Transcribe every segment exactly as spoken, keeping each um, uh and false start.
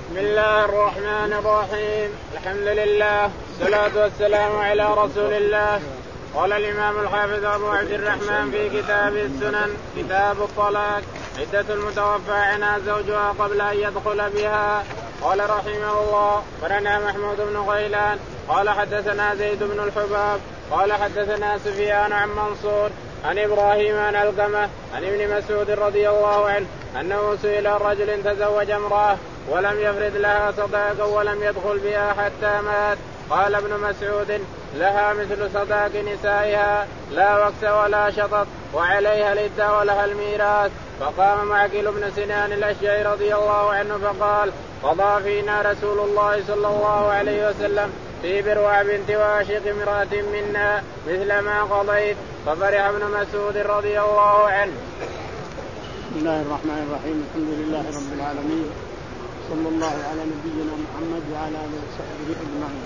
بسم الله الرحمن الرحيم. الحمد لله والصلاة والسلام على رسول الله. قال الإمام الحافظ أبو عبد الرحمن في كتاب السنن كتاب الطلاق عدة المتوفى عنها زوجها قبل أن يدخل بها. قال رحمه الله قرنا محمود بن غيلان قال حدثنا زيد بن الحباب قال حدثنا سفيان عن منصور عن إبراهيم عن علقمة عن ابن مسعود رضي الله عنه أنه سئل رجل تزوج امرأة ولم يفرض لها صداقا ولم يدخل بها حتى مات. قال ابن مسعود لها مثل صداق نسائها لا وكس ولا شطط وعليها العدة ولها الميراث. فقام معقل بن سنان الأشجعي رضي الله عنه فقال قضى فينا رسول الله صلى الله عليه وسلم في بروع بنت واشق امرأة منا مثل ما قضيت. ففرح ابن مسعود رضي الله عنه. بسم الله الرحمن الرحيم. الحمد لله رب العالمين صلى الله على نبينا محمد وعلى آله وصحبه أجمعين.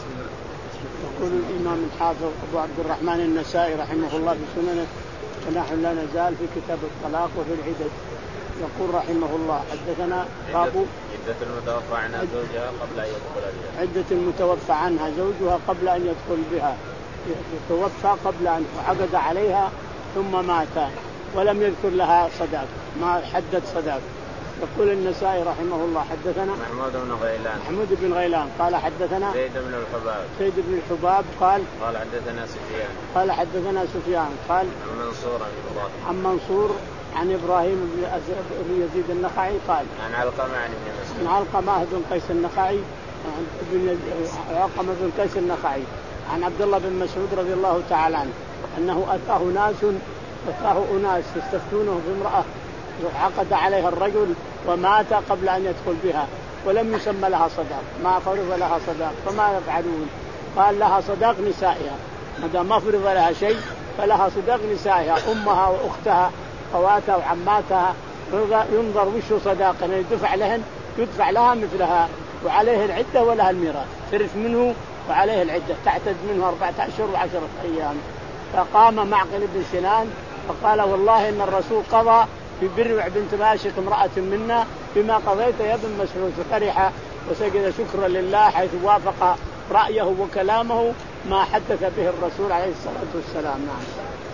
يقول الإمام الحافظ أبو عبد الرحمن النسائي رحمه الله في سننه ونحن لا نزال في كتاب الطلاق وفي العدد. يقول رحمه الله حدثنا باب عدة المتوفى عنها زوجها قبل أن يدخل بها. عدة المتوفى عنها زوجها قبل أن يدخل بها. توفى قبل أن عقد عليها ثم مات ولم يذكر لها صداق ما حدد صداق. يقول النسائي رحمه الله حدثنا محمود بن غيلان محمود بن غيلان قال حدثنا زيد بن الحباب زيد بن الحباب قال قال حدثنا سفيان قال حدثنا سفيان قال عن منصور عن إبراهيم عن منصور عن إبراهيم بن يزيد النخعي قال عن علقمة عن ابن مسعود عن علقمة بن قيس النخعي بن علقمة بن قيس النخعي عن عبد الله بن مسعود رضي الله تعالى عنه أنه أتاه ناس أتاه أناس يستفتونه في امرأة عقد عليها الرجل ومات قبل أن يدخل بها ولم يسمى لها صداق ما فرض لها صداق فما يفعلون؟ قال لها صداق نسائها ما دام ما فرض لها شيء فلها صداق نسائها أمها وأختها خواتها وعماتها ينظر وش صداق يدفع لهن يدفع لها مثلها وعليه العدة ولها الميراث ترث منه وعليه العدة تعتد منه أربعة أشهر وعشرة أيام. فقام معقل بن سنان فقال والله إن الرسول قضى في بروع بنت واشق امرأة منا بما قضيت يا ابن مسعود. ففرح وسجد شكرا لله حيث وافق رأيه وكلامه ما حدث به الرسول عليه الصلاة والسلام. نعم.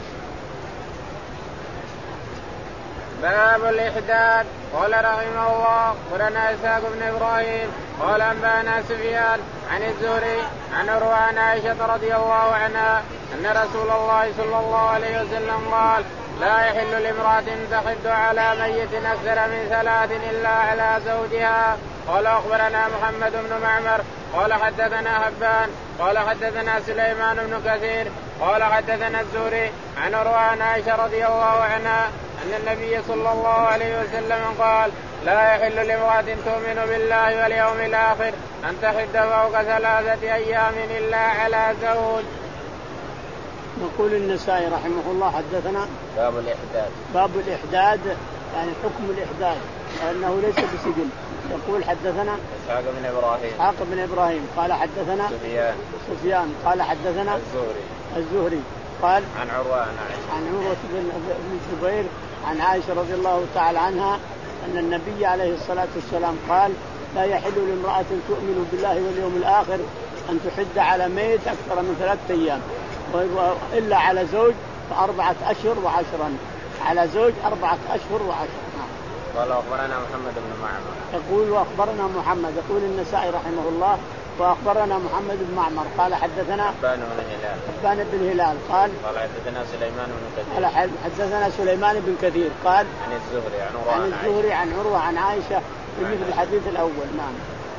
باب الإحداد. قال رحمه الله قرنا إسحاق بن إبراهيم قال أنبأنا سفيان عن الزهري عن عروة عن عائشة رضي الله عنها أن رسول الله صلى الله عليه وسلم قال لا يحل لامرأة تحد على ميت أكثر من ثلاث إلا على زوجها. قال أخبرنا محمد بن معمر قال حدثنا هبان قال حدثنا سليمان بن كثير قال حدثنا الزهري عن عروة عن عائشة رضي الله عنها أن النبي صلى الله عليه وسلم قال لا يحل لامرأة تؤمن بالله واليوم الآخر أن تحد فوق ثلاثة أيام إلا على زوج. يقول النسائي رحمه الله حدثنا باب الإحداد. باب الإحداد يعني حكم الإحداد لأنه ليس بسجن. يقول حدثنا إسحاق بن إبراهيم إسحاق بن إبراهيم قال حدثنا سفيان سفيان قال حدثنا الزهري الزهري قال عن عروة عن عائشة عن عروة بن الزبير عن عائشة رضي الله تعالى عنها أن النبي عليه الصلاة والسلام قال لا يحل لامرأة تؤمن بالله واليوم الآخر أن تحد على ميت أكثر من ثلاثة أيام إلا على زوج فأربعة أشهر وعشرا على زوج أربعة أشهر وعشرا. قال أخبرنا محمد بن معمر يقول وأخبرنا محمد يقول النسائي رحمه الله وأخبرنا محمد بن معمر قال حدثنا حبان بن هلال حبان بن هلال قال قال حدثنا سليمان بن كثير قال حدثنا سليمان بن كثير قال عن الزهري عن عروة عن الزهري عن عروة عن عائشة بمثل الحديث الأول. نعم.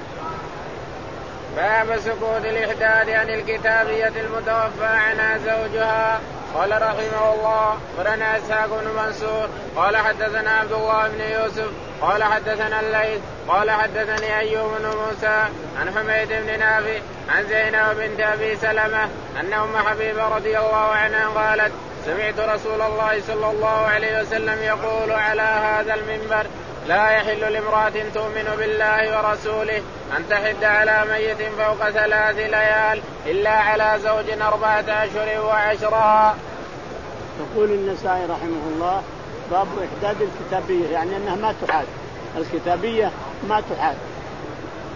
باب سكوت الإحداد عن الكتابية المتوفى عنها زوجها. قال رحمه الله قرنا إسحاق بن منصور قال حدثنا عبد الله بن يوسف قال حدثنا الليث قال حدثني أيوب بن موسى عن حميد بن نافع عن زينب بنت أبي سلمة أن أم حبيبة رضي الله عنها قالت سمعت رسول الله صلى الله عليه وسلم يقول على هذا المنبر لا يحل لامرأة تؤمن بالله ورسوله أن تحد على ميت فوق ثلاث ليال إلا على زوج أربعة أشهر وعشرا. يقول النسائي رحمه الله باب إحداد الكتابية يعني أنها ما تحاد الكتابية ما تحاد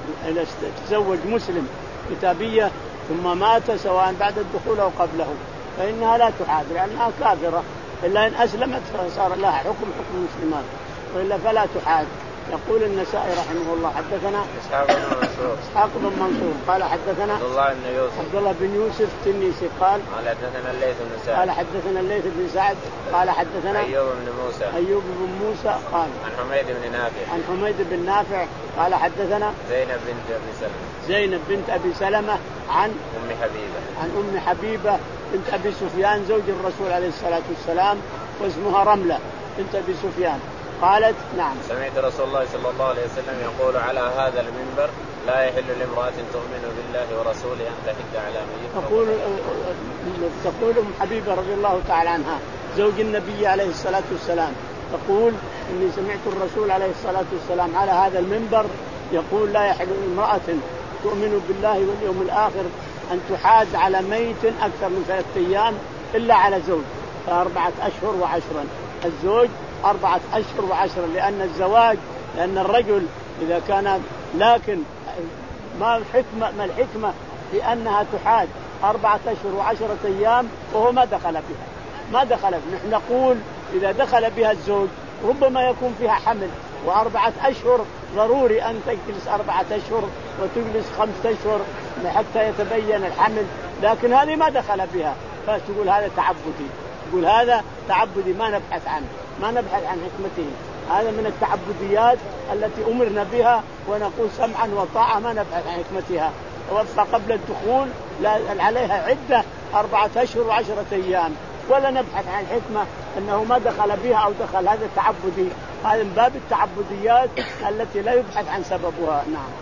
إذا تزوج مسلم كتابية ثم مات سواء بعد الدخول أو قبله فإنها لا تعاد لأنها كافرة، إلا إن أسلمت فصار لها حكم حكم المسلمات، وإلا فلا تعاد. يقول النسائي رحمه الله حدثنا إسحاق بن منصور إسحاق بن منصور قال حدثنا عبد الله بن يوسف عبد الله بن يوسف التنيسي قال قال حدثنا الليث بن سعد قال حدثنا الليث بن سعد قال حدثنا أيوب بن موسى أيوب بن موسى قال عن حميد بن نافع عن حميد بن نافع قال حدثنا زينب بنت أبي سلمة زينب بنت أبي سلمة عن أم حبيبة عن أم حبيبة بنت أبي سفيان زوج الرسول عليه الصلاة والسلام واسمها رملة بنت أبي سفيان قالت نعم سمعت رسول الله صلى الله عليه وسلم يقول على هذا المنبر لا يحل لامرأة تؤمن بالله ورسوله أن تحد على ميت. تقول تقول أم حبيبة رضي الله تعالى عنها زوج النبي عليه الصلاة والسلام تقول إني سمعت الرسول عليه الصلاة والسلام على هذا المنبر يقول لا يحل لامرأة تؤمن بالله واليوم الآخر أن تحاد على ميت أكثر من ثلاثة أيام إلا على زوج فأربعة أشهر وعشرا. الزوج أربعة أشهر وعشرا لأن الزواج لأن الرجل إذا كان لكن ما الحكمة ما الحكمة في أنها تحاد أربعة أشهر وعشرة أيام وهو ما دخل بها ما دخل بها. نحن نقول إذا دخل بها الزوج ربما يكون فيها حمل وأربعة أشهر ضروري أن تجلس أربعة أشهر وتجلس خمسة أشهر حتى يتبين الحمل، لكن هذه ما دخل بها فتقول هذا تعبدي، تقول هذا تعبدي ما نبحث عنه ما نبحث عن حكمته، هذا من التعبديات التي أمرنا بها ونقول سمعا وطاعة ما نبحث عن حكمتها. فقبل الدخول لا عليها عدة أربعة أشهر وعشرة أيام ولا نبحث عن حكمة أنه ما دخل بها أو دخل، هذا تعبدي، هذا من باب التعبديات التي لا يبحث عن سببها. نعم.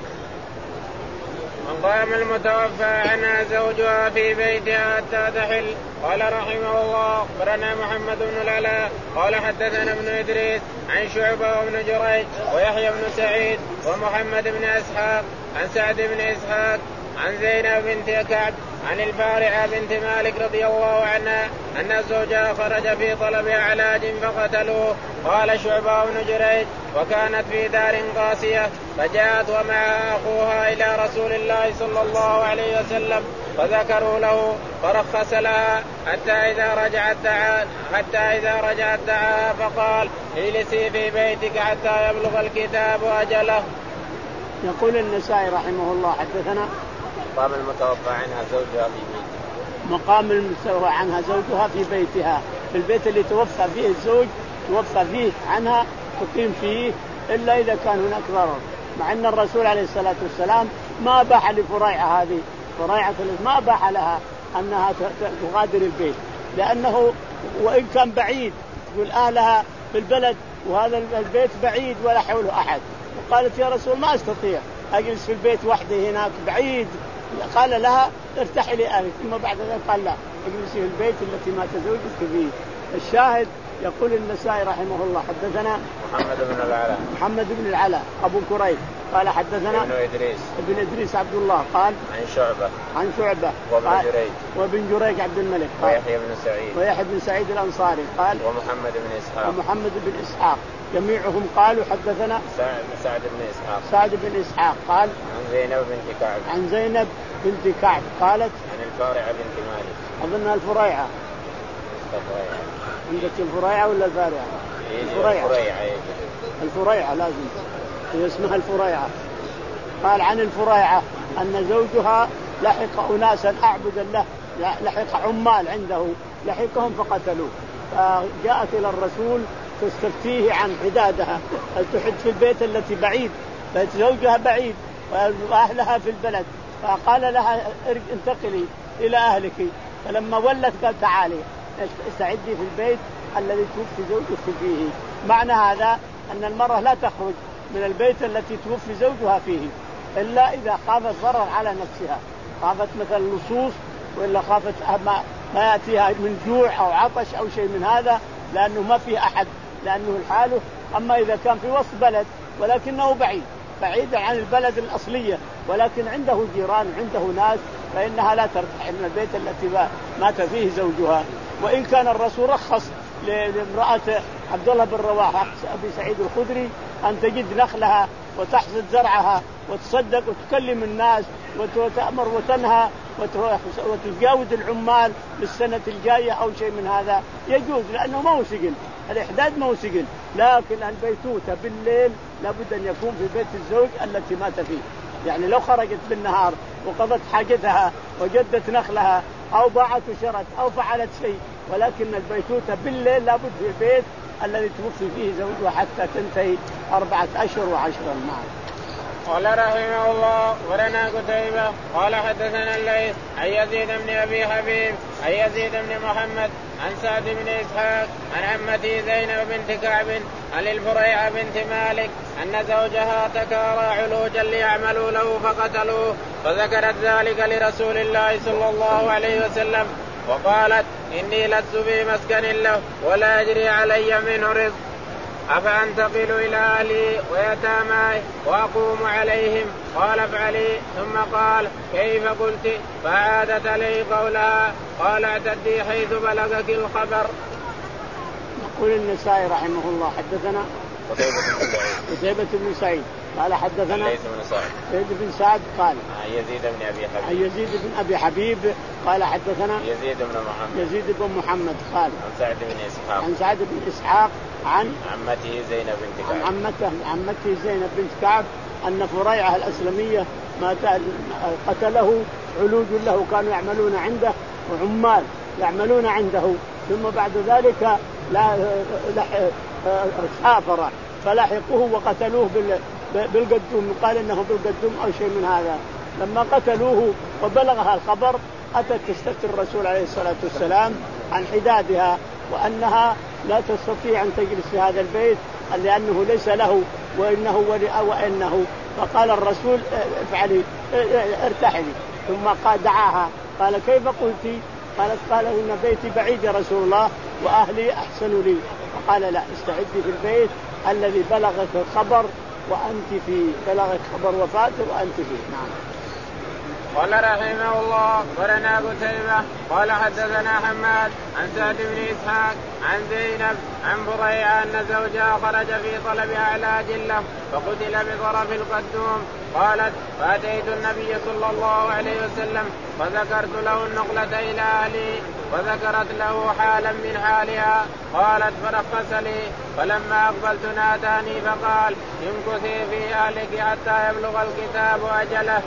من قام المتوفى عنها زوجها في بيتها حتى تحل. قال رحمه الله أخبرنا محمد بن العلاء قال حدثنا ابن إدريس عن شعبة وابن جريج ويحيى بن سعيد ومحمد بن إسحاق عن سعد بن إسحاق عن زينب بنت كعب عن الفارعة بنت مالك رضي الله عنها أن زوجها خرج في طلب علاج فقتلوه. قال شعبة بن جريج وكانت في دار قاسية فجاءت ومعها أخوها إلى رسول الله صلى الله عليه وسلم فذكروا له فرخص لها حتى إذا رجعت دعا حتى إذا رجعت دعا فقال اجلسي في بيتك حتى يبلغ الكتاب أجله. يقول النسائي رحمه الله حدثنا مقام المتوفى عنها زوجها في بيتها مقام المتوفى عنها زوجها في بيتها في البيت اللي توفى فيه الزوج توفى فيه عنها تقيم فيه إلا إذا كان هناك ضرر، مع أن الرسول عليه الصلاة والسلام ما باح لفريعة هذه فريعة ما باح لها أنها تغادر البيت لأنه وإن كان بعيد يقول أهلها في البلد وهذا البيت بعيد ولا حوله أحد، وقالت يا رسول ما أستطيع أجلس في البيت وحدي هناك بعيد، قال لها ارتحي لأهلك، ثم بعد ذلك قال لا اجلسي في البيت التي مات زوجك فيه. الشاهد يقول النسائي رحمه الله حدثنا محمد بن العلاء محمد بن العلاء أبو كريب قال حدثنا ابن إدريس ابن إدريس عبد الله قال عن شعبة عن شعبة وابن جريج وابن جريج عبد الملك قال ويحيى بن سعيد ويحيى بن سعيد الأنصاري قال ومحمد بن إسحاق ومحمد بن إسحاق جميعهم قالوا حدثنا سعد بن إسحاق سعد بن إسحاق قال عن زينب بنت كعب عن زينب بنت كعب قالت عن الفارعة بنت مالك أظنها الفريعة عندك الفريعة ولا الفارعة؟ الفريعة الفريعة لازم هي اسمها الفريعة. قال عن الفريعة أن زوجها لحق أناسا أعبدا له لحق عمال عنده لحقهم فقتلوه، فجاءت إلى الرسول تستفتيه عن حدادها هل تحد في البيت التي بعيد بيت زوجها بعيد وأهلها في البلد، فقال لها انتقلي إلى أهلك، فلما ولت قال تعالي استعدي في البيت الذي توفي زوجك فيه. معنى هذا أن المرأة لا تخرج من البيت التي توفي زوجها فيه إلا إذا خافت ضرر على نفسها، خافت مثل اللصوص وإلا خافت ما, ما يأتيها من جوع أو عطش أو شيء من هذا لأنه ما في أحد لأنه الحاله. أما إذا كان في وسط بلد ولكنه بعيد بعيدا عن البلد الأصلية ولكن عنده جيران عنده ناس فإنها لا ترتحل من البيت التي مات فيه زوجها. وإن كان الرسول رخص لامرأة عبد الله بن رواحة أبي سعيد الخدري أن تجد نخلها وتحصد زرعها وتصدق وتكلم الناس وتأمر وتنهى وتجاوز العمال للسنة الجاية أو شيء من هذا يجوز، لأنه ما هو سجن، الإحداد ما هو سجن. لكن البيتوتة بالليل لابد أن يكون في بيت الزوج التي مات فيه. يعني لو خرجت بالنهار وقضت حاجتها وجدت نخلها أو باعت وشرت أو فعلت شيء، ولكن البيتوتة بالليل لابد في البيت الذي توفي فيه زوجها حتى تنتهي أربعة أشهر وعشرا معه. قال رحمه الله ولنا قتيبة قال حدثنا الليث عن يزيد بن أبي حبيب عن يزيد بن محمد عن سعد بن إسحاق عن عمته زينب بنت كعب عن الفريعة بنت مالك أن زوجها تكارى علوجا ليعملوا له فقتلوه، فذكرت ذلك لرسول الله صلى الله عليه وسلم وقالت إني لست في مسكن له ولا أجري علي منه رزق، أفأنتقل إلى أهلي ويتاماي وأقوم عليهم؟ قال افعلي. ثم قال كيف قلت؟ فعادت عليه قولها قال اعتدي حيث بلغك الخبر. يقول النسائي رحمه الله حدثنا قتيبة بن سعيد قال حدثنا ليس بن سعد زيد بن سعد قال عن يزيد بن أبي حبيب عن يزيد بن أبي حبيب قال حدثنا يزيد بن محمد يزيد بن محمد قال عن سعد بن إسحاق عن سعد بن إسحاق عن عمته زينب بنت كعب عن عمته عمته زينب بنت كعب أن فريعة الأسلمية ما قتله علوج له كانوا يعملون عنده وعمال يعملون عنده، ثم بعد ذلك لا سافر فلحقوه وقتلوه بالقدوم، قال انه بالقدوم او شيء من هذا. لما قتلوه وبلغها الخبر اتت تستفتي الرسول عليه الصلاه والسلام عن حدادها وانها لا تستطيع ان تجلس في هذا البيت لانه ليس له وانه وانه فقال الرسول افعلي ارتحلي. ثم قال دعاها قال كيف قلتي؟ قالت قال ان بيتي بعيد يا رسول الله واهلي احسن لي. فقال لا استعدي في البيت الذي بلغك الخبر وأنت فيه، بلغك خبر وفاته وأنت فيه. نعم. قال رحمه الله ولنا قتيبة قال حدثنا حماد عن سعد بن إسحاق عن زينب عن فريعة أن زوجها خرج في طلبها على جلة فقتل بطرف القدوم. قالت فأتيت النبي صلى الله عليه وسلم فذكرت له النقلة إلى أهلي وذكرت له حالا من حالها. قالت فرخص لي، فلما أقبلت ناداني فقال امكثي في أهلك حتى يبلغ الكتاب أجله.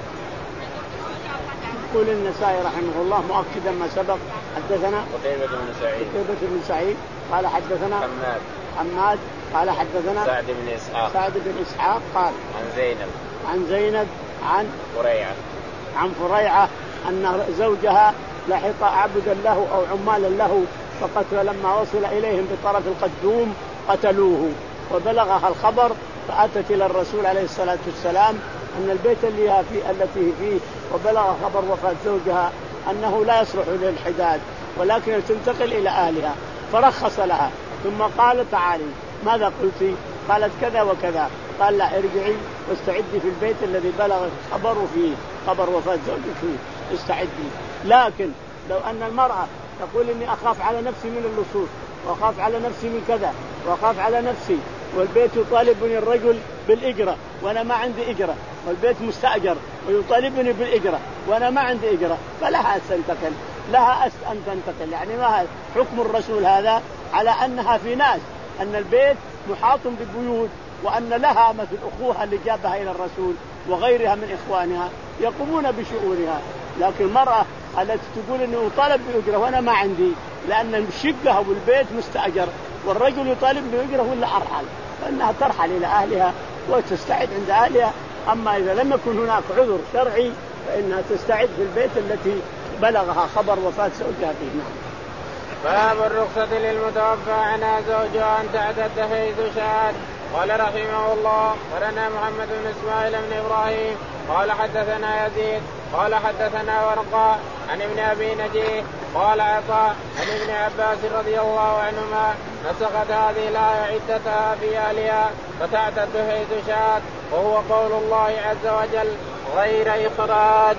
يقول النسائي رحمه الله مؤكدا ما سبق حدثنا قتيبة بن سعيد قتيبة بن سعيد قال حدثنا حماد حماد قال حدثنا سعد بن إسحاق سعد بن إسحاق قال عن زينب عن زينب عن فريعة عن فريعة أن زوجها لحق عبدا له أو عمالا له فقتل لما وصل إليهم بطرف القدوم قتلوه، وبلغها الخبر فأتت إلى الرسول عليه الصلاة والسلام أن البيت اللي هي فيه التي فيه وبلغ خبر وفاة زوجها أنه لا يصلح للحداد ولكن تنتقل إلى أهلها، فرخص لها. ثم قال تعالي ماذا قلتي؟ قالت كذا وكذا. قال لا ارجعي واستعدي في البيت الذي بلغ خبر فيه خبر وفاة زوجك فيه استعدي. لكن لو أن المرأة تقول إني أخاف على نفسي من اللصوص وأخاف على نفسي من كذا وأخاف على نفسي والبيت يطالبني الرجل بالإجرة وأنا ما عندي إجرة والبيت مستأجر ويطالبني بالإجرة وأنا ما عندي إجرة، فلها أن تنتقل لها أن تنتقل. يعني ما حكم الرسول هذا على أنها في ناس أن البيت محاط ببيوت وأن لها مثل أخوها اللي جابها إلى الرسول وغيرها من إخوانها يقومون بشؤونها. لكن المرأة التي تقول إنه يطالب بأجرة وأنا ما عندي لأن شقها والبيت مستأجر والرجل يطالب بأجرة ولا أرحل، فإنها ترحل إلى أهلها وتستعد عند أهلها. أما إذا لم يكن هناك عذر شرعي فإنها تستعد في البيت التي بلغها خبر وفاة زوجها فيه. نعم. باب الرخصة للمتوفى عنها زوجها أن تعتد حيث شاءت. قال رحمه الله ولنا محمد بن إسماعيل بن إبراهيم قال حدثنا يزيد قال حدثنا ورقاء عن ابن أبي نجيه قال عطاء عن ابن عباس رضي الله عنهما نسخت هذه الآية عدتها في أهلها فتعتد حيث شاءت، وهو قول الله عز وجل غير إخراج.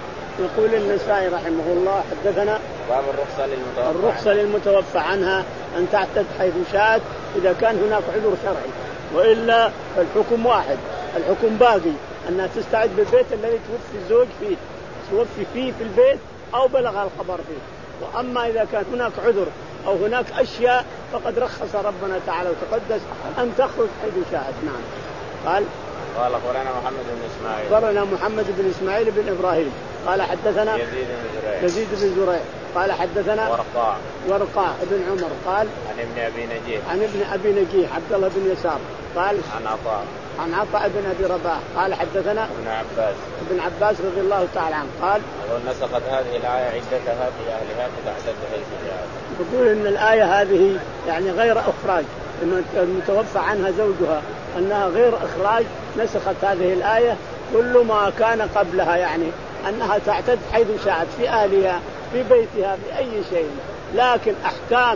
يقول النسائي رحمه الله حدثنا باب الرخصة للمتوفى الرخصة للمتوفى عنها أن تعتد حيث شاءت إذا كان هناك عذر شرعي، وإلا فالحكم واحد، الحكم باقي أنها تستعد بالبيت الذي توفي الزوج فيه توفي فيه في البيت أو بلغ الخبر فيه. وأما إذا كان هناك عذر أو هناك أشياء فقد رخص ربنا تعالى وتقدس أن تخرج حيث شاءت. نعم. قال قال أخبرنا محمد بن إسماعيل أخبرنا محمد بن إسماعيل بن إبراهيم قال حدثنا يزيد بن زريع يزيد بن زريع قال حدثنا ورقاء ورقاء بن عمر قال عن ابن أبي نجيح عن ابن أبي نجيح عبد الله بن يسار قال عن عطاء عن عطاء بن أبي رباح قال حدثنا ابن عباس ابن عباس رضي الله تعالى عنه قال نسخت هذه الآية عدتها في أهلها فتعتد حيث شاءت. يقول إن الآية هذه يعني غير إخراج، إن المتوفى عنها زوجها أنها غير إخراج، نسخت هذه الآية كل ما كان قبلها، يعني أنها تعتد حيث شاءت في أهلها في بيتها في أي شيء. لكن أحكام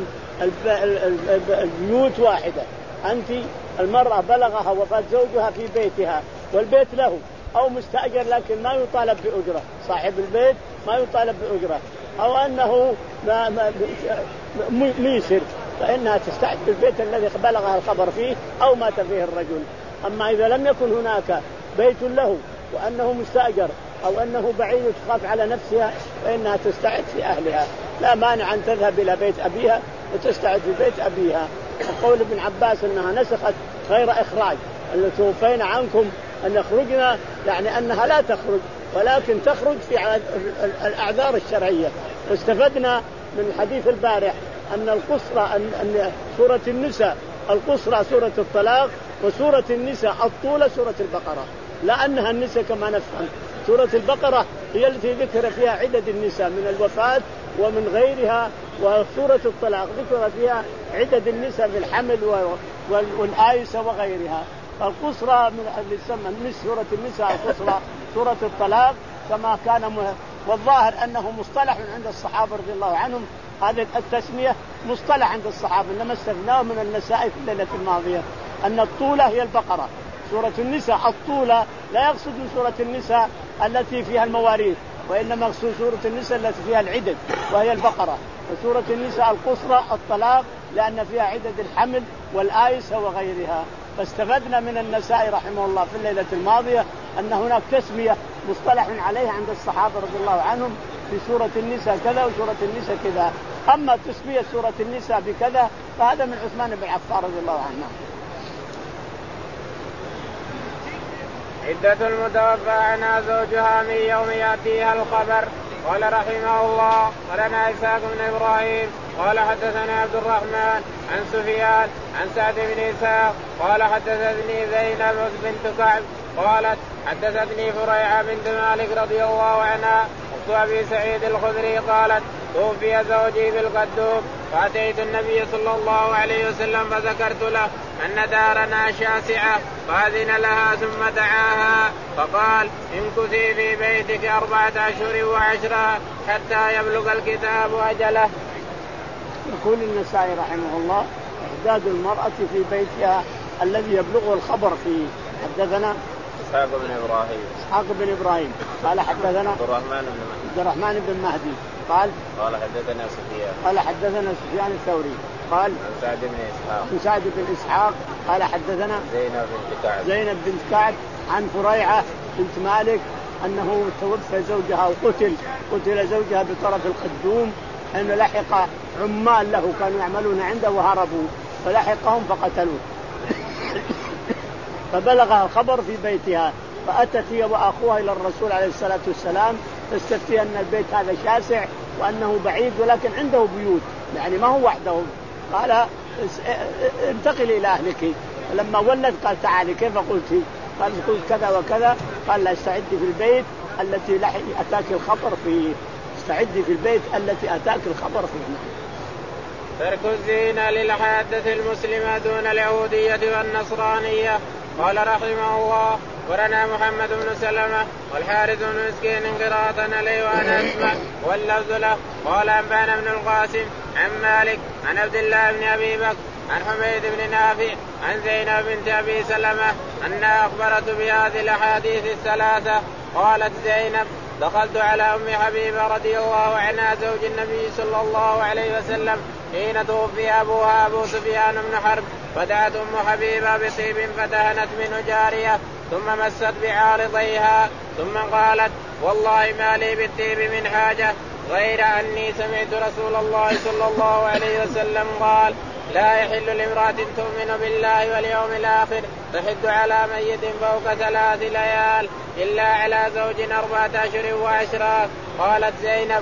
البيوت واحدة. أنت المرأة بلغها وفاة زوجها في بيتها والبيت له أو مستأجر لكن ما يطالب بأجرة، صاحب البيت ما يطالب بأجرة، أو أنه ما ما ميسر، فإنها تستعد بالبيت الذي بلغها الخبر فيه أو مات فيه الرجل. أما إذا لم يكن هناك بيت له وأنه مستأجر أو أنه بعيد تخاف على نفسها فإنها تستعد في أهلها، لا مانع أن تذهب إلى بيت أبيها وتستعد في بيت أبيها. وقول ابن عباس أنها نسخت غير إخراج، أن توفينا عنكم أن يخرجنا، يعني أنها لا تخرج ولكن تخرج في الأعذار الشرعية. واستفدنا من الحديث البارح أن القصرى أن, أن سورة النساء القصرى سورة الطلاق، وسورة النساء الطولة سورة البقرة، لأنها النساء كما نفهم. سورة البقرة هي التي ذكر فيها عدد النساء من الوفاة ومن غيرها، وسورة الطلاق ذكر فيها عدد النساء في الحمل والآيسة وغيرها. القصرى من اللي تسمى سورة النساء القصرى سورة الطلاق كما كان مه... والظاهر أنه مصطلح عند الصحابة رضي الله عنهم، هذه التسمية مصطلح عند الصحابة، إنما استثناه من النساء في الليلة الماضية أن الطولة هي البقرة. سورة النساء الطولة لا يقصد من سورة النساء التي فيها المواريث، وإنما يقصد سورة النساء التي فيها العدد وهي البقرة. وسورة النساء القصرى الطلاق لأن فيها عدد الحمل والآيسة وغيرها. فاستفدنا من النساء رحمه الله في الليلة الماضية أن هناك تسمية مصطلح عليها عند الصحابة رضي الله عنهم في سورة النساء كذا وسورة النساء كذا. أما تسمية سورة النساء بكذا فهذا من عثمان بن عفان رضي الله عنه. عدة المتوفى عنها زوجها من يوم يأتيها الخبر. قال رحمه الله قالنا إسحاق بن إبراهيم قال حدثنا عبد الرحمن عن سفيان عن سعد بن إسحاق قال حدثتني زينب بنت كعب قالت حدثتني فريعة بنت مالك رضي الله عنها أخت أبي سعيد الخدري قالت توفي زوجي بالقدوم فأتيت النبي صلى الله عليه وسلم فذكرت له أن دارنا شاسعة فأذن لها ثم دعاها فقال امكثي في بيتك أربعة أشهر وعشرة حتى يبلغ الكتاب أجله. يقول النسائي رحمه الله إعداد المرأة في بيتها الذي يبلغه الخبر فيه. حدثنا إسحاق بن إبراهيم إسحاق بن إبراهيم قال حدثنا عبد الرحمن بن مهدي عبد الرحمن بن مهدي قال قال حدثنا سفيان قال حدثنا سفيان الثوري قال عن سعد بن إسحاق عن سعد بن إسحاق قال حدثنا زينب بنت كعب زينب بنت كعب عن فريعة بنت مالك أنه توفى زوجها وقتل قتل زوجها بطرف القدوم حين لحق عمال له كانوا يعملون عنده وهربوا فلحقهم فقتلوه. فبلغها الخبر في بيتها فأتت هي وأخوها إلى الرسول عليه الصلاة والسلام تستفتي أن البيت هذا شاسع وأنه بعيد ولكن عنده بيوت يعني ما هو وحده. قال انتقل إلى أهلك. فلما ولد قال تعالي كيف قلت؟ قال قلت كذا وكذا. قال لا استعدي في البيت التي أتاك الخبر فيه استعدي في البيت التي أتاك الخبر فيه. ترك الزينة للحادث المسلمة دون اليهودية والنصرانية. قال رحمه الله ورنا محمد بن سلمة والحارث بن مسكين قراءة عليه وأنا أسمع واللفظ له. قال أنبأنا ابن القاسم عن مالك عن عبد الله بن أبي بكر عن حميد بن نافع عن زينب بنت أبي سلمة أنها أخبرت بهذه الأحاديث الثلاثة. قالت زينب دخلت على أم حبيبة رضي الله عنها زوج النبي صلى الله عليه وسلم حين توفي أبوها أبو سفيان بن حرب، فدعت أم حبيبة بطيب فدهنت منه جارية ثم مست بعارضيها ثم قالت والله ما لي بالطيب من حاجة غير أني سمعت رسول الله صلى الله عليه وسلم قال لا يحل لامرأة تؤمن بالله واليوم الآخر تحد على ميت فوق ثلاث ليال إلا على زوج أربعة أشهر وعشرة. قالت زينب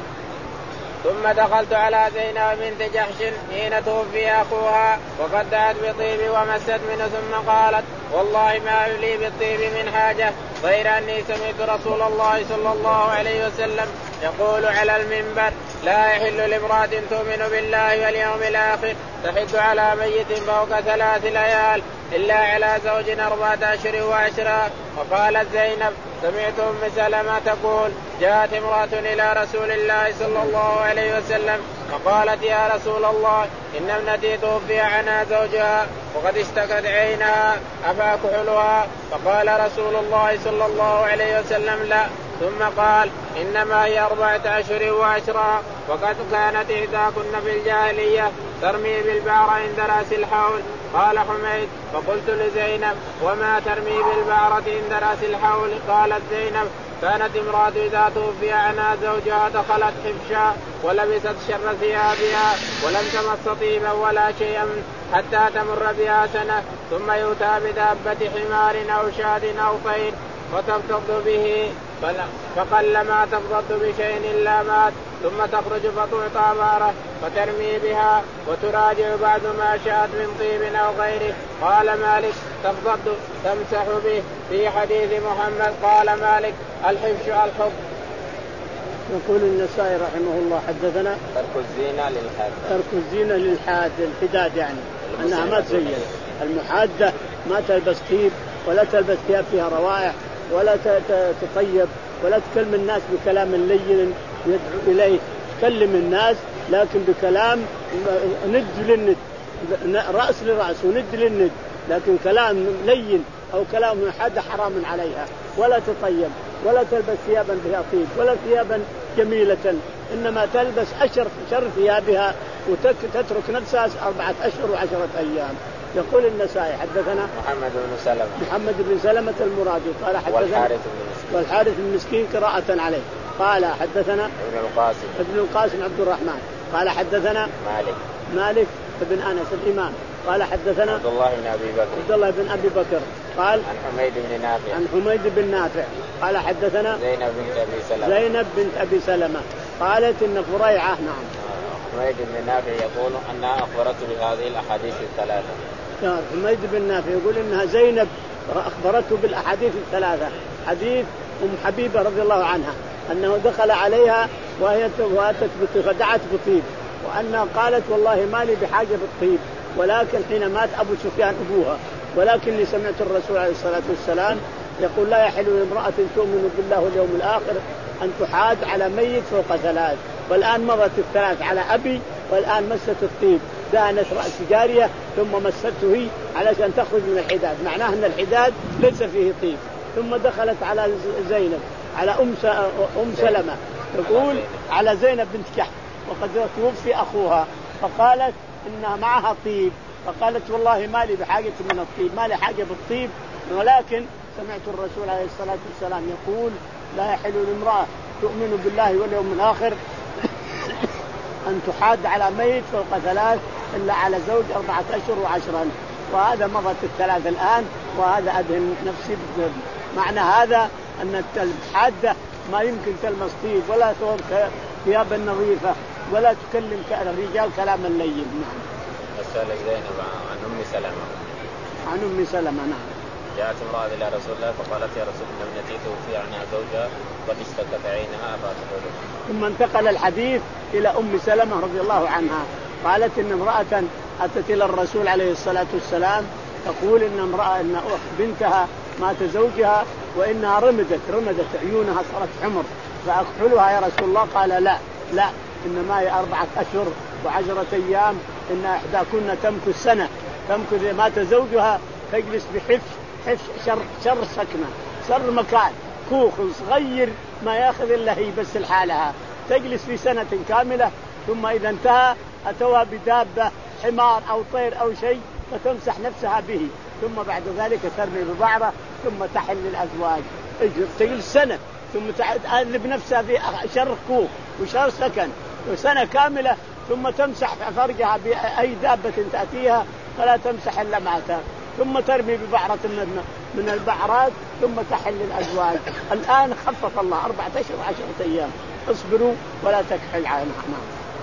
ثم دخلت على زينب بنت جحش حين توفي أخوها وقد دعت بطيب ومست منه ثم قالت والله ما لي بالطيب من حاجة غير أني سمعت رسول الله صلى الله عليه وسلم يقول على المنبر لا يحل لامرأة تؤمن بالله واليوم الآخر تحد على ميت فوق ثلاث ليال إلا على زوج أربعة أشهر وعشرة. وقالت زينب سمعت أم سلمة تقول جاءت امرأة إلى رسول الله صلى الله عليه وسلم فقالت يا رسول الله إن ابنتي توفي عنها زوجها وقد اشتكت عينها أفأكحلها؟ فقال رسول الله صلى الله عليه وسلم لا، ثم قال إنما هي أربعة أشهر وعشرة وقد كانت إحداكن في الجاهلية ترمي بالبعر عند رأس الحول. قال حميد فقلت لزينب وما ترمي بالبعرة عند رأس الحول؟ قالت زينب كانت امرأة إذا توفي عنها زوجها دخلت حفشا ولبست شر ثيابها ولم تمس طيبا ولا شيئا حتى تمر بها سنة ثم يؤتى بدابة حمار أو شاة أو طير وتفتض به فقل ما تفتض بشيء إلا مات ثم تخرج فتعطى باره فترمي بها وتراجع بعد ما شاءت من طيب أو غيره. قال مالك تفتض تمسح به. في حديث محمد قال مالك الحفش الحب. يقول النسائي رحمه الله حدثنا ترك الزينة للحاد ترك الزينة للحاد الحداد يعني أنها ما تزين المحادة ما تلبس طيب ولا تلبس ثياب فيها روائح ولا تطيب ولا تكلم الناس بكلام لين يدعو إليه، تكلم الناس لكن بكلام ند للند رأس لرأس وند للند، لكن كلام لين أو كلام حد حرام عليها. ولا تطيب ولا تلبس ثيابا فيها طيب ولا ثيابا جميلة، إنما تلبس أشر شر ثيابها وتترك نفسها أربعة أشهر وعشرة أيام. يقول النسائي حدثنا محمد بن سلمة محمد بن سلمة المرادي قال حدثنا والحارث بن مسكين والحارث بن مسكين قراءة عليه قال حدثنا ابن القاسم ابن القاسم عبد الرحمن قال حدثنا مالك مالك بن أنس الإمام قال حدثنا عبد الله بن أبي بكر عبد الله بن أبي بكر قال عن حميد بن نافع عن حميد بن نافع قال حدثنا زينب بنت أبي سلمة زينب بنت أبي سلمة قالت إن فريعة نعم حميد بن نافع يقول أنها أخبرته بهذه الأحاديث الثلاثة. حميد بن نافع يقول إنها زينب أخبرته بالأحاديث الثلاثة. حديث أم حبيبة رضي الله عنها أنه دخل عليها وهي واتت فدعت بطيب وأنها قالت والله ما لي بحاجة بالطيب ولكن حين مات أبو سفيان أبوها ولكني سمعت الرسول عليه الصلاة والسلام يقول لا يحل لامرأة تؤمن بالله واليوم الآخر أن تحاد على ميت فوق ثلاث. والآن مرت الثلاث على أبي والآن مست الطيب دانت رأس جارية ثم مسته هي علشان تخرج من الحداد، معناه أن الحداد ليس فيه طيب. ثم دخلت على زينب على أم أم سلمة تقول على زينب بنت جحش وقد توفي أخوها فقالت إنها معها طيب فقالت والله ما لي بحاجة من الطيب ما لي حاجة بالطيب ولكن سمعت الرسول عليه الصلاة والسلام يقول لا يحل لامرأة تؤمن بالله واليوم الآخر أن تحاد على ميت فوق ثلاث إلا على زوج أربعة أشهر وعشرا. وهذا مرت الثلاث الآن وهذا أدهن نفسي بالذنب. معنى هذا أن الحادة ما يمكن تلمس طيب ولا ثيابا نظيفة ولا تكلم الرجال كلاما لين. نعم. أسألك زينب عن أم سلمة. عن أم سلمة نعم. جاءت امرأة إلى رسول الله فقالت يا رسول الله ابنتي توفي عنها زوجها قد اشتكت عينها فأتقول. ثم انتقل الحديث إلى أم سلمة رضي الله عنها قالت إن امرأة أتت إلى الرسول عليه الصلاة والسلام تقول إن امرأة إن بنتها مات زوجها وإنها رمدت رمدت عيونها صارت حمر فأكحلها يا رسول الله؟ قال لا لا إنما هي أربعة أشهر وعشرة أيام إن إحداكن تمكث سنة تمكث مات زوجها تجلس بحفش حفش شر شر سكنة شر مكان كوخ صغير ما ياخذ إلا هي بس لحالها تجلس في سنة كاملة ثم إذا انتهى أتوها بدابة حمار أو طير أو شيء فتمسح نفسها به، ثم بعد ذلك ترمي ببعرة ثم تحل للأزواج. تجلس سنة ثم تقلب نفسها في شر كوخ وشر سكن وسنة كاملة، ثم تمسح فرجها بأي دابة تأتيها فلا تمسح إلا معها، ثم ترمي ببعرة من البعرات ثم تحل للأزواج. الآن خفف الله أربعة أشهر وعشرة أيام، اصبروا ولا تكحل عنها.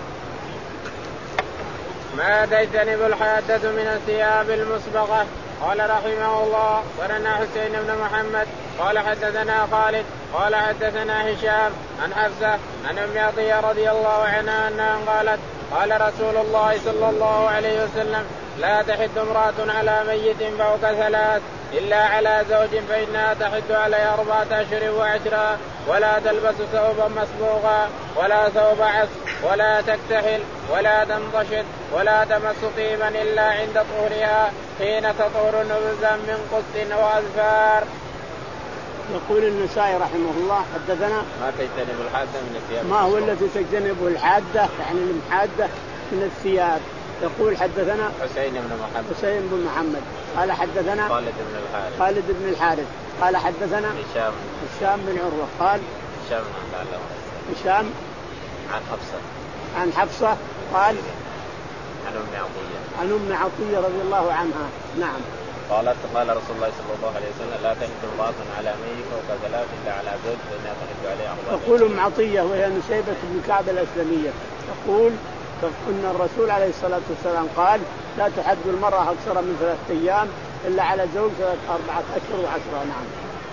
ما تجتنب الحادة من الثياب المسبغة. قال رحمه الله ولنا حسين بن محمد قال حدثنا خالد قال حدثنا هشام عن حفصة عن أم عطية رضي الله عنها أنها قالت قال رسول الله صلى الله عليه وسلم لا تحد امرأة على ميت فوق ثلاث إلا على زوج فإنها تحد عليه أربعة أشهر وعشرة، ولا تلبس ثوبا مسبوغا ولا ثوب عصر ولا تكتحل ولا تنتشط ولا تمس طيبا إلا عند طهرها حين تطهر نبذا من قسط وأذفار. يقول النسائي رحمه الله حدثنا ما تجتنب الحادة من الثياب. ما هو الذي تجتنب الحادة يعني المحادة من الثياب. يقول حدثنا حسين بن محمد حسين بن محمد قال حدثنا خالد بن الحارث خالد بن الحارث قال حدثنا هشام هشام بن عروة قال هشام هشام عن حفصة عن حفصة قال عن أم عطية عن أم عطية رضي الله عنها. نعم قالت قال رسول الله صلى الله عليه وسلم لا تحد امرأة على ميت فوق ثلاث إلا على زوج فإنها تحد عليه أربعة. تقول أم عطية وهي نسيبة بن كعب الأسلمية تقول أن الرسول عليه الصلاة والسلام قال لا تحد المرأة أكثر من ثلاثة أيام إلا على زوج أربعة أشهر وعشرة. نعم.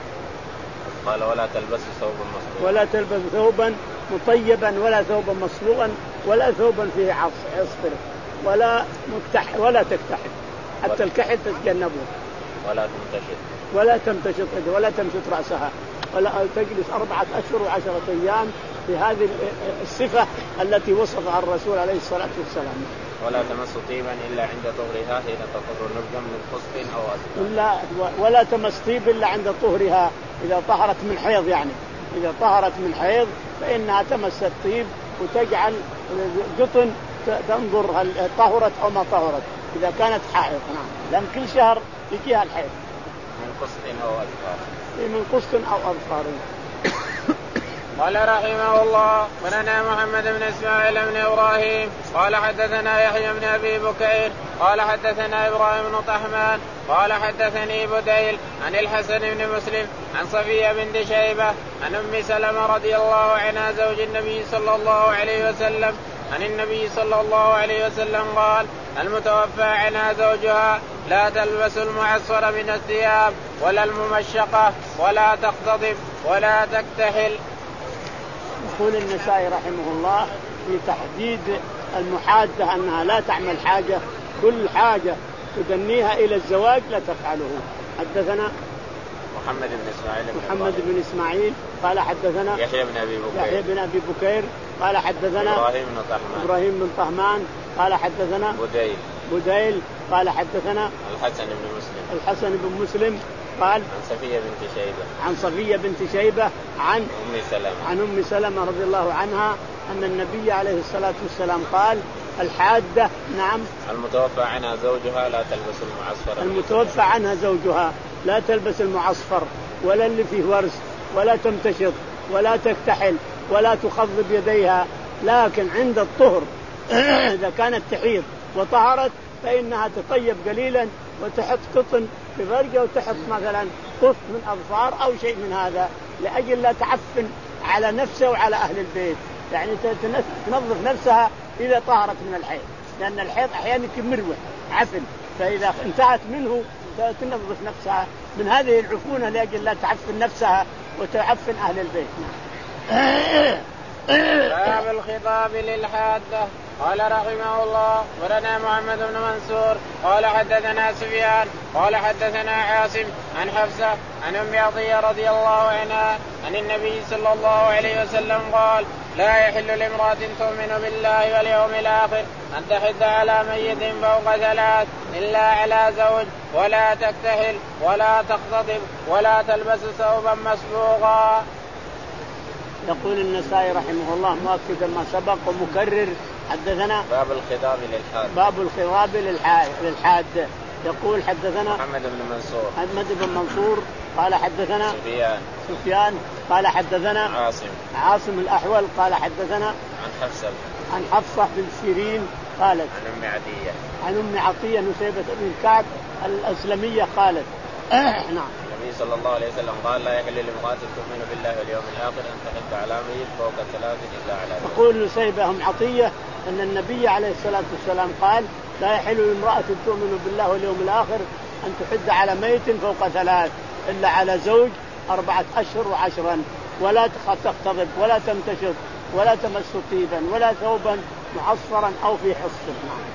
قال ولا تلبس ثوبا مصبوغا ولا تلبس ثوبا مطيبا ولا ثوبا مصبوغا ولا ثوبا فيه عصفر ولا مكتح ولا تكتحل حتى الكحل تتجنبه ولا تمتشط ولا تمتشط ولا تمشط رأسها ولا تجلس أربعة أشهر وعشرة أيام في هذه الصفة التي وصفها الرسول عليه الصلاة والسلام. ولا تمس طيبا إلا عند طهرها حين تطهر نبذا من قسط أو أسفل. إلا ولا تمس طيب إلا عند طهرها إذا طهرت من حيض، يعني إذا طهرت من حيض فإنها تمس الطيب وتجعل قطن تنظر هل طهرت أو ما طهرت إذا كانت حائض. نعم. لأن كل شهر يجيها الحيض. من قسط أو أظفار. من قسط أو أظفار. قال رحمه الله ولنا محمد بن إسماعيل بن إبراهيم قال حدثنا يحيى بن أبي بكير قال حدثنا إبراهيم بن طحمان قال حدثني بديل عن الحسن بن مسلم عن صفية بنت شيبة عن أم سلمة رضي الله عنها زوج النبي صلى الله عليه وسلم عن النبي صلى الله عليه وسلم قال المتوفى عنها زوجها لا تلبس المعصر من الثياب ولا الممشقة ولا تختضب ولا تكتحل. يقول النسائي رحمه الله في تحديد المحادة أنها لا تعمل حاجة، كل حاجة تدنيها إلى الزواج لا تفعله. حدثنا محمد بن إسماعيل محمد بن إسماعيل قال حدثنا يحيى بن أبي بكير يحيى بن أبي بكير قال حدثنا إبراهيم بن طهمان إبراهيم بن طهمان قال حدثنا بديل بديل قال حدثنا الحسن بن مسلم الحسن بن مسلم قال عن صفية بنت شيبة عن صفية بنت شيبة عن أم سلمة عن أم سلمة رضي الله عنها أن النبي عليه الصلاة والسلام قال الحادة نعم المتوفى عنها زوجها لا تلبس المعصفر المتوفى عنها زوجها لا تلبس المعصفر ولا اللي فيه ورس ولا تمتشط ولا تكتحل ولا تخضب يديها، لكن عند الطهر إذا كانت تحيض وطهرت فإنها تطيب قليلا وتحط قطن في فرجة وتحط مثلا قط من أظفار أو شيء من هذا لأجل لا تعفن على نفسها وعلى أهل البيت، يعني تنظف نفسها إذا طهرت من الحيض، لأن الحيض أحيانا مروح عفن، فإذا انتهت منه تنظف نفسها من هذه العفونة لأجل لا تعفن نفسها وتعفن أهل البيت. باب الخطاب للحادة. قال رحمه الله ولنا محمد بن منصور قال حدثنا سفيان قال حدثنا عاصم عن حفصة عن أم عطية رضي الله عنها عن النبي صلى الله عليه وسلم قال لا يحل لامرأة تؤمن بالله واليوم الآخر أن تحد على ميت فوق ثلاث إلا على زوج ولا تكتحل ولا تختضب ولا تلبس ثوبا مسبوغا. يقول النسائي رحمه الله مؤكدا ما سبق ومكرر حدثنا باب الخضاب للحاد باب الخضاب للحاد. يقول حدثنا محمد بن منصور محمد بن منصور قال حدثنا سفيان سفيان قال حدثنا عاصم عاصم الأحول قال حدثنا عن حفصة عن حفصة بن سيرين قالت عن أم عدية عن أم عطية نسيبة بن كعب الأسلمية قالت نعم النبي صلى الله عليه وسلم قال لا يحل لامرأة تؤمن بالله واليوم الآخر أن تحد على ميت فوق ثلاث إلا على ذلك. تقول نسيبة أم عطية أن النبي عليه الصلاة والسلام قال لا يحل لامرأة تؤمن بالله واليوم الآخر أن تحد على ميت فوق ثلاث إلا على زوج أربعة أشهر وعشرا، ولا تختضب ولا تمتشط ولا تمس طيبا ولا ثوبا معصفرا أو في حصن.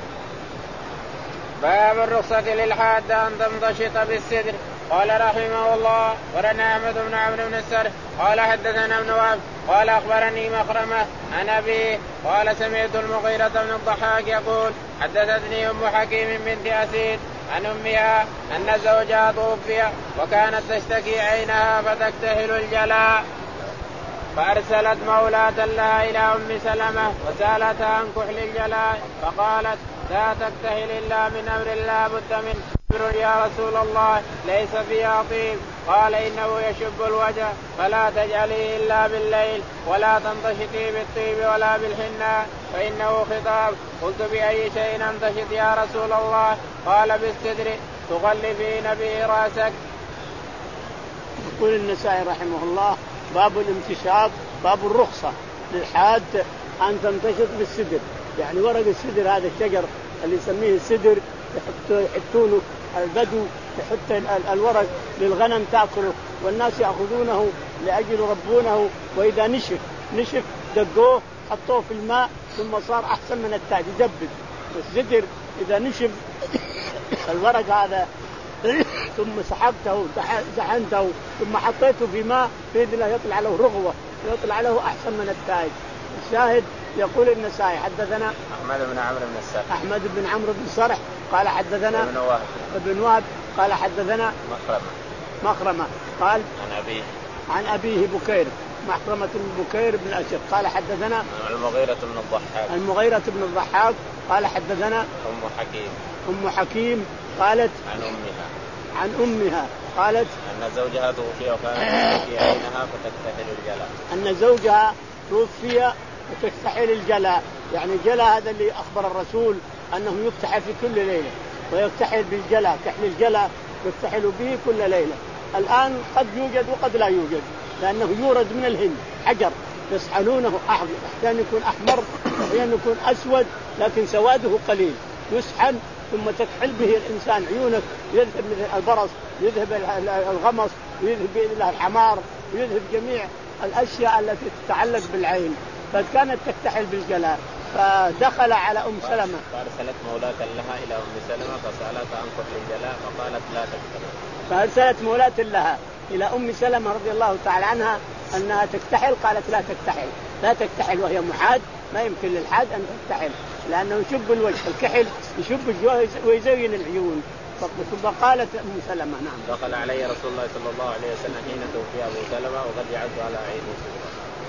باب الرخصة للحاد أن تمتشط بالسدر. قال رحمه الله ورنا أحمد بن عمرو بن السر قال حدثنا ابن وهب قال أخبرني مخرمة عن أبيه قال سمعت المغيرة بن الضحاك يقول حدثتني أم حكيم بنت أسيد عن أمها أن زوجها توفي وكانت تشتكي عينها فتكتهل الجلاء فأرسلت مولاة لها إلى أم سلمة وسألتها عن كحل الجلاء فقالت لا تكتهل إلا من أمر لا بد منه. يا رسول الله ليس فيها طيب. قال إنه يشب الوجه فلا تجعليه إلا بالليل ولا تنتشطي بالطيب ولا بالحناء فإنه خطاب. قلت بأي شيء أنتشط يا رسول الله؟ قال بالسدر تغلفين به رأسك. يقول النسائي رحمه الله باب الامتشاط باب الرخصة للحاد أن تمتشط بالسدر، يعني ورق السدر هذا الشجر اللي يسميه السدر يحطونه البدو يحط الورق للغنم تأكله والناس يأخذونه لأجل يربونه، وإذا نشف نشف دقوه حطوه في الماء ثم صار أحسن من التاج يجبد. والسدر إذا نشف الورق هذا ثم سحبته زحنته ثم حطيته في ماء بإذن الله يطلع له رغوة يطلع له أحسن من التاج. الشاهد يقول النسائي حدثنا أحمد بن عمرو بن السرح أحمد بن عمرو بن السرح قال حدثنا ابن وهب ابن وهب قال حدثنا مخرمة مخرمة قال عن أبيه عن أبيه بكير مخرمة بن بكير بن أشر قال حدثنا المغيرة بن الضحاك المغيرة بن الضحاك قال حدثنا أم حكيم أم حكيم قالت عن أمها عن أمها قالت أن زوجها توفي وكانت تشتكي عينها فتكتحل الجلاء أن زوجها توفي وتكتحل الجلاء، يعني الجلاء هذا اللي أخبر الرسول أنه يكتحل في كل ليلة ويكتحل بالجلاء كحل الجلاء يكتحل به كل ليلة. الآن قد يوجد وقد لا يوجد لأنه يورد من الهند حجر يسحلونه أحمر أحيانا يكون أحمر أحيانا يكون أسود لكن سواده قليل يسحل ثم تكحل به الإنسان عيونك يذهب مثل البرص يذهب الغمص يذهب بإذن الله الحمار يذهب جميع الأشياء التي تتعلق بالعين. فكانت تكتحل بالجلاء فدخل على أم سلمة فأرسلت مولاة لها إلى أم سلمة فسألتها عن كحل الجلاء فقالت لا تكتحل. فأرسلت مولاة لها إلى أم سلمة رضي الله تعالى عنها أنها تكتحل قالت لا تكتحل لا تكتحل وهي محاد ما يمكن للحاد أن تكتحل لأنه يشب الوجه الكحل يشب الجوه ويزين العيون. ثم قالت أم سلمة نعم دخل علي رسول الله صلى الله عليه وسلم حين توفي أبو سلمة وقد جعلت على عيني سدرا.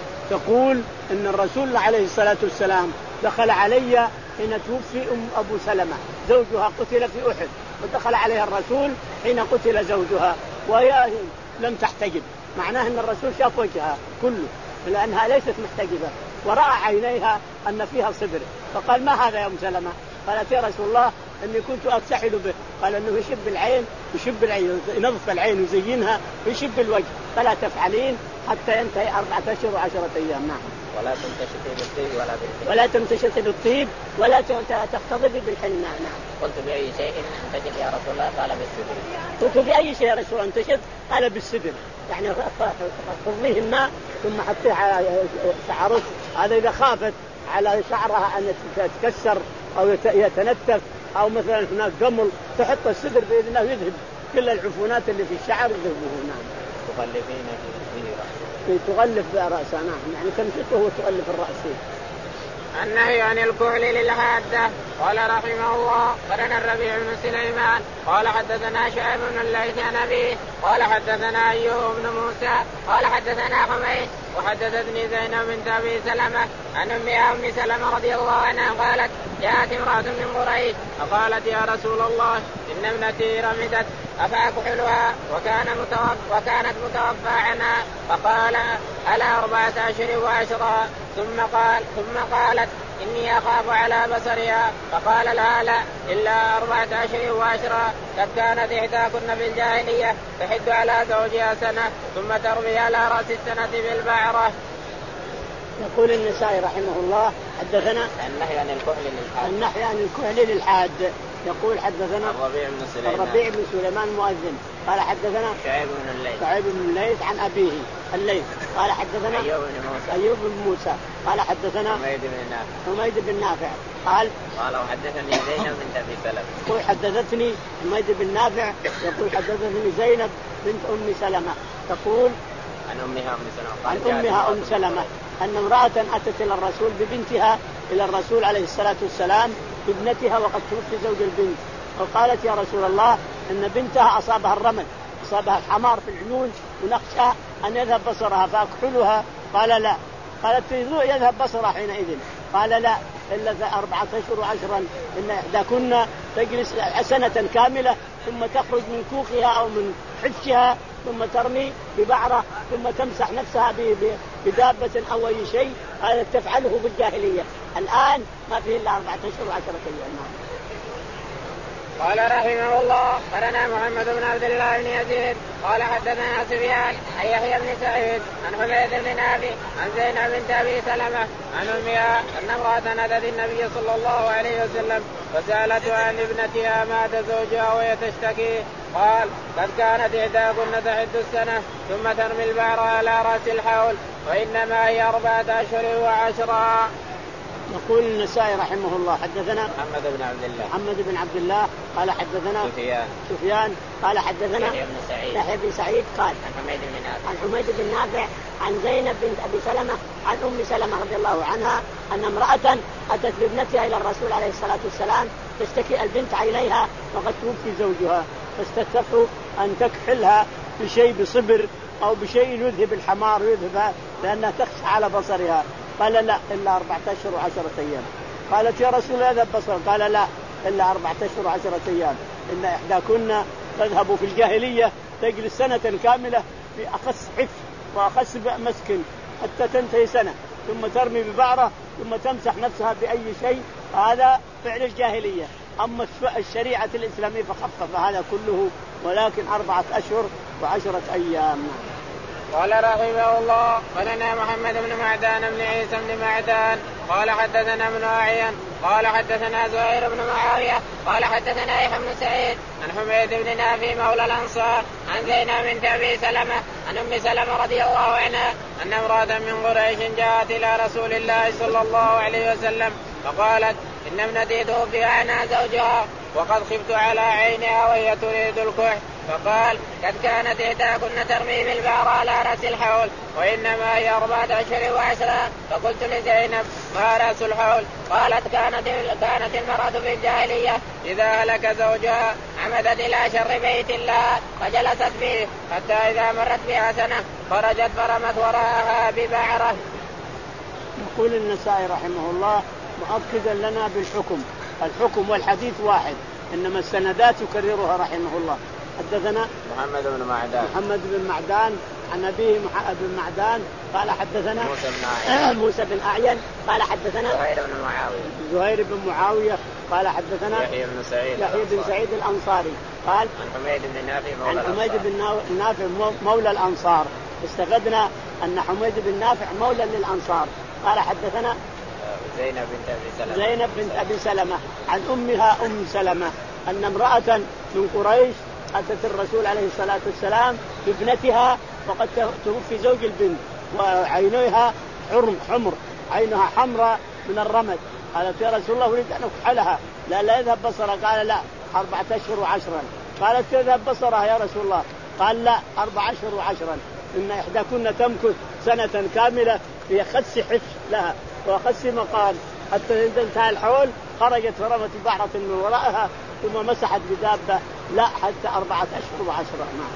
تقول إن الرسول عليه الصلاة والسلام دخل علي حين توفي أم أبو سلمة زوجها قتل في أحد ودخل عليها الرسول حين قتل زوجها وهي لم تحتجب، معناه أن الرسول شاف وجهها كله لأنها ليست محتجبة ورأى عينيها أن فيها صدر فقال ما هذا يا أم سلمة؟ قالت يا رسول الله أني كنت أكتحل به. قال أنه يشب العين يشب العين ينظف العين ويزينها ويشب الوجه فلا تفعلين حتى ينتهي أربعة أشهر وعشرة أيام. نعم ولا تمتشطي بالطيب ولا بالحناء ولا تمتشطي بالطيب ولا تختضبي بالحناء. نعم. قلت بأي شيء أنتشط يا رسول الله؟ قال بالسدر. قلت بأي شيء يا رسول الله أنتشط؟ قال بالسدر، يعني فضيه الماء ثم حطيه على شعره هذا إذا خافت على شعرها أن تتكسر أو يتنتف أو مثلا هناك قمل تحط السدر بإذن الله يذهب كل العفونات اللي في الشعر يذهبه. نعم. تغلفين به رأسه. تغلف برأسها. نعم يعني تمشطه وتغلف الرأس. النهي عن الكحل للحادة. قال رحمه الله قرن الربيع بن سليمان قال حدثنا شعيب بن الليث عن أبيه قال حدثنا أيوب بن موسى قال حدثنا حميد وحدثتني زينب بنت أبي سلمة عن أمها أم سلمة رضي الله عنها قالت جاءت امرأة من قريش فقالت يا رسول الله إن ابنتي رمدت أفأكحلها وكان متوفى وكانت متوفى عنها فقال ألا أربعة أشهر وعشرا ثم قال ثم قالت إني أخاف على بصرها فقال لا لا إلا أربعة أشهر وعشرا قد كانت إحداكن في الجاهلية تحد على زوجها سنة ثم ترمي على رأس السنة بالبعرة. يقول النسائي رحمه الله حدثنا النهي عن الكحل للحاد النهي عن الكحل للحاد. يقول حدثنا الربيع بن سليمان الربيع بن سليمان مؤذن قال حدثنا شعيب بن الليث شعيب بن الليث عن أبيه الليث قال حدثنا أيوب بن موسى أيوب بن موسى قال حدثنا حميد بن نافع حميد بن نافع قال قال وحدثني زينب بنت أبي سلمة يقول حدثتني حميد بن نافع يقول حدثتني زينب بنت أم سلمة تقول عن أمها أم سلمة عن أمها أم سلمة أن امرأة أتت إلى الرسول ببنتها إلى الرسول عليه الصلاة والسلام بابنتها وقد توفي زوج البنت وقالت يا رسول الله إن بنتها أصابها الرمد أصابها الحمار في العيون ونخشى أن يذهب بصرها فأكحلها قال لا. قالت يذهب بصرها حينئذ قال لا إلا أربعة أشهر وعشرا إن إحداكن تجلس سنة كاملة ثم تخرج من كوخها أو من حفشها ثم ترمي ببعرة ثم تمسح نفسها بدابة أو أي شيء. هذا تفعله بالجاهلية الآن ما فيه إلا أربعة أشهر وعشرة أيام. قال رحمه الله قرنا محمد بن عبد الله بن يزيد قال حدثنا سفيان عن يحيى بن سعيد عن حميد بن نافع عن زينب بنت ابي سلمه عن امها ان امراه اتت النبي صلى الله عليه وسلم فسالته عن ابنتها مات زوجها وهي تشتكي قال قد كانت احداكن تحد السنه ثم ترمي البعر على راس الحول وانما هي اربعه اشهر وعشرا. يقول النسائي رحمه الله حدثنا محمد بن عبد الله محمد بن عبد الله قال حدثنا سفيان سفيان قال حدثنا يحيى بن سعيد يحيى بن سعيد قال عن حميد بن نافع عن حميد بن نافع عن زينب بنت ابي سلمه عن ام سلمه رضي الله عنها ان امراه اتت بابنتها الى الرسول عليه الصلاه والسلام تشتكي البنت عينيها وقد توفي زوجها فاستفتوا ان تكحلها بشيء بصبر او بشيء يذهب الحمار يذهبها لانها تخشى على بصرها. قال لا إلا أربعة أشهر وعشرة أيام. قالت يا رسول الله هذا بصر قال لا إلا أربعة أشهر وعشرة أيام إن إحداكن تذهب في الجاهلية تجلس سنة كاملة في أخص حف وأخص مسكن حتى تنتهي سنة ثم ترمي ببعرة ثم تمسح نفسها بأي شيء. هذا فعل الجاهلية. أما الشريعة الإسلامية فخفف هذا كله ولكن أربعة أشهر وعشرة أيام. قال رحمه الله قالنا محمد بن معدان بن عيسى بن معدان قال حدثنا ابن أعين قال حدثنا زهير بن معاوية قال حدثنا يحيى بن سعيد عن حميد بن نافع مولى الأنصار عن زينب بنت أبي سلمة عن أم سلمة رضي الله عنها أن امرأة من قريش جاءت إلى رسول الله صلى الله عليه وسلم فقالت إن ابنتي توفي عنها زوجها وقد خفت على عينها وهي تريد الكحل فقال قد كانت إحداكن ترمي بالبعر على رأس الحول وإنما هي أربعة أشهر وعشرة. فقلت لزينب ما رأس الحول؟ قالت كانت كانت المرأة في الجاهلية إذا هلك زوجها عمدت إلى شر بيت الله فجلست فيه حتى إذا مرت بها سنة خرجت فرمت وراءها ببعرة. يقول النسائي رحمه الله مؤكدا لنا بالحكم الحكم والحديث واحد إنما السندات يكررها رحمه الله. حدثنا محمد بن معدان محمد بن معدان عن أبيه بن معدان قال حدثنا موسى بن أعين موسى بن أعين قال حدثنا زهير بن معاوية زهير بن معاوية قال حدثنا يحيى بن سعيد يحيى بن سعيد الأنصاري قال عن حميد بن نافع مولى عن حميد بن نافع مولى الأنصار. استفدنا أن حميد بن نافع مولى للأنصار. قال حدثنا زينب بنت أبي سلمة زينب بنت أبي سلمة عن أمها أم سلمة أن امرأة من قريش أتت الرسول عليه الصلاة والسلام بابنتها وقد توفي زوج البنت وعينيها حرم حمر عينها حمراء من الرمد. قالت يا رسول الله أريد أن أكحلها لا لا يذهب بصرها. قال لا أربعة أشهر وعشرا. قالت يذهب بصرها يا رسول الله. قال لا أربع أشهر وعشرا إن إحداكن تمكث سنة كاملة في خس حفش لها وخس مقال حتى إذا انتهى الحول خرجت فرمت ببعرة من ورائها ثم مسحت بدابة، لا حتى أربعة أشهر وعشرة. نعم.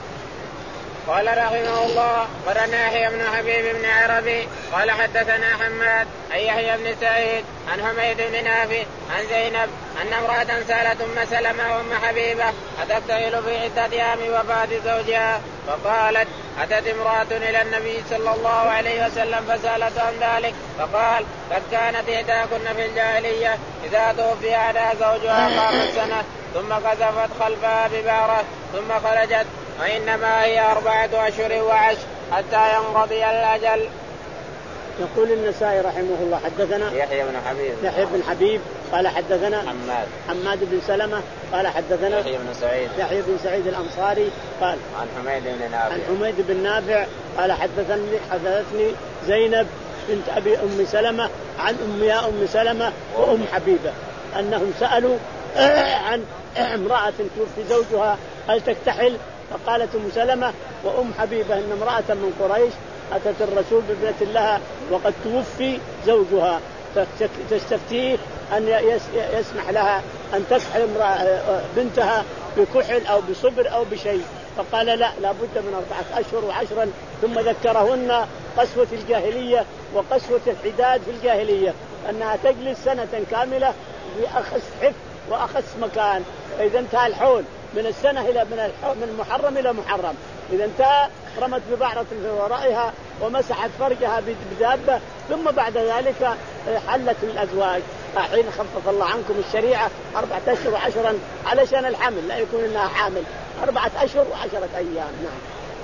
قال رحمه الله قرنا يحيى بن حبيب بن عربي قال حدثنا حماد عن يحيى بن سعيد عن حميد بن نافع عن زينب أن امرأة سألت أم سلمة وأم حبيبة أتفتعل في عدة أيام وفاة زوجها؟ فقالت أتت امرأة إلى النبي صلى الله عليه وسلم فسألت عن ذلك فقال قد كانت إحداكن في الجاهلية إذا توفي عنها زوجها قامت سنة ثم قذفت خلفها ببعرة ثم خرجت وإنما هي أربعة أشهر وعشر حتى ينقضي الأجل. يقول النسائي رحمه الله حدثنا يحيى بن حبيب يحيى بن حبيب قال حدثنا حماد حماد بن سلمة قال حدثنا يحيى بن سعيد يحيى بن سعيد الأنصاري قال عن حميد بن نافع عن حميد بن نافع قال حدثني حدثتني زينب بنت أبي أم سلمة عن أمها أم سلمة وأم حبيبة أنهم سألوا عن امرأة توفي زوجها هل تكتحل؟ فقالت أم سلمة وأم حبيبة إن امرأة من قريش أتت الرسول بابنة لها وقد توفي زوجها تستفتيه أن يسمح لها أن تكحل بنتها بكحل أو بصبر أو بشيء، فقال لا لا بد من أربعة أشهر وعشرا. ثم ذكرهن قسوة الجاهلية وقسوة الحداد في الجاهلية أنها تجلس سنة كاملة بأخس حف وأخس مكان، إذا انتهى الحول من السنة إلى من من محرم إلى محرم، إذا انتهى رمت ببعرة في ورائها ومسحت فرجها بدابة ثم بعد ذلك حلت الأزواج. حين خفف الله عنكم الشريعة أربعة أشهر وعشرا علشان الحمل لا يكون إنها حامل أربعة أشهر وعشرة أيام. نعم.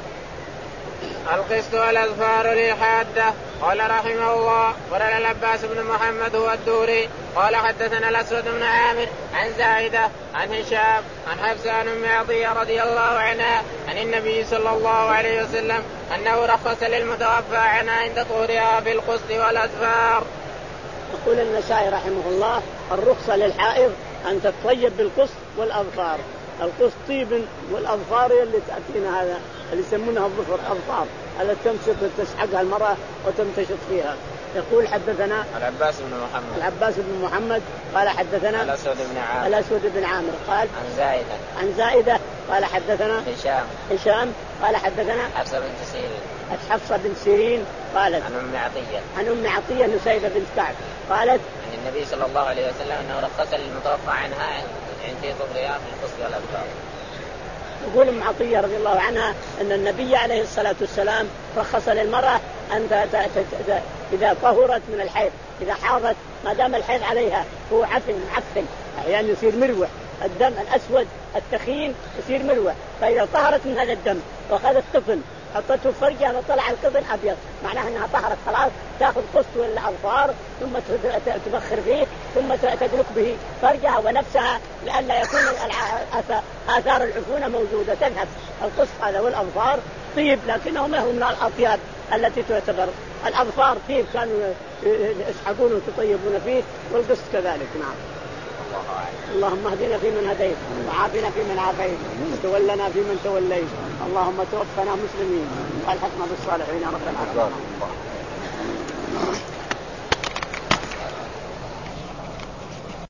القسط والأظفار للحادة. قال رحمه الله قال العباس بن محمد هو الدوري قال حدثنا الأسود بن عامر عن زايدة عن هشام عن حفصة عن أم عطية رضي الله عنها عن النبي صلى الله عليه وسلم أنه رخص للمتوفى عنها عند طهرها بالقسط والأظفار. يقول النسائي رحمه الله الرخصة للحائض أن تتطيب بالقسط والأظفار. القسط طيب والأظفار اللي تأتينا هذا اللي يسمونها الظفر أظفار التي تمسك وتسحقها المرأة وتمتشط فيها. يقول حدثنا العباس بن محمد العباس بن محمد قال حدثنا الأسود بن عامر الأسود بن عامر قال عن زايدة عن زايدة قال حدثنا هشام هشام قال حدثنا حفصة بنت سيرين حفصة بنت سيرين قالت عن أم عطية عن أم عطية نسيبة بنت كعب قالت عن النبي صلى الله عليه وسلم أنه رخص للمتوفى عنها عند طهرها بالقسط والأظفار. يقول أم عطية رضي الله عنها أن النبي عليه الصلاة والسلام رخص للمرأة أن إذا طهرت من الحيض إذا حاضت ما دام الحيض عليها هو عفن معفن يعني يصير مروح الدم الأسود التخين يصير مروح، فإذا طهرت من هذا الدم وأخذت طفل حطته فرجها وطلع القطن أبيض معناها أنها طهرت خلاص تأخذ قسط والأظفار ثم تبخر فيه ثم تدلك به فرجها ونفسها لئلا يكون آثار العفونة موجودة تذهب. القسط هذا والأظفار طيب لكنه ما هو من الأطياب التي تعتبر. الأظفار طيب كانوا يسحقون ويطيبون فيه والقسط كذلك. نعم. اللهم اهدنا فيمن هديت وعافنا فيمن عافيت وتولنا فيمن توليت اللهم توفنا مسلمين والحقنا بالصالحين يا رب العالمين.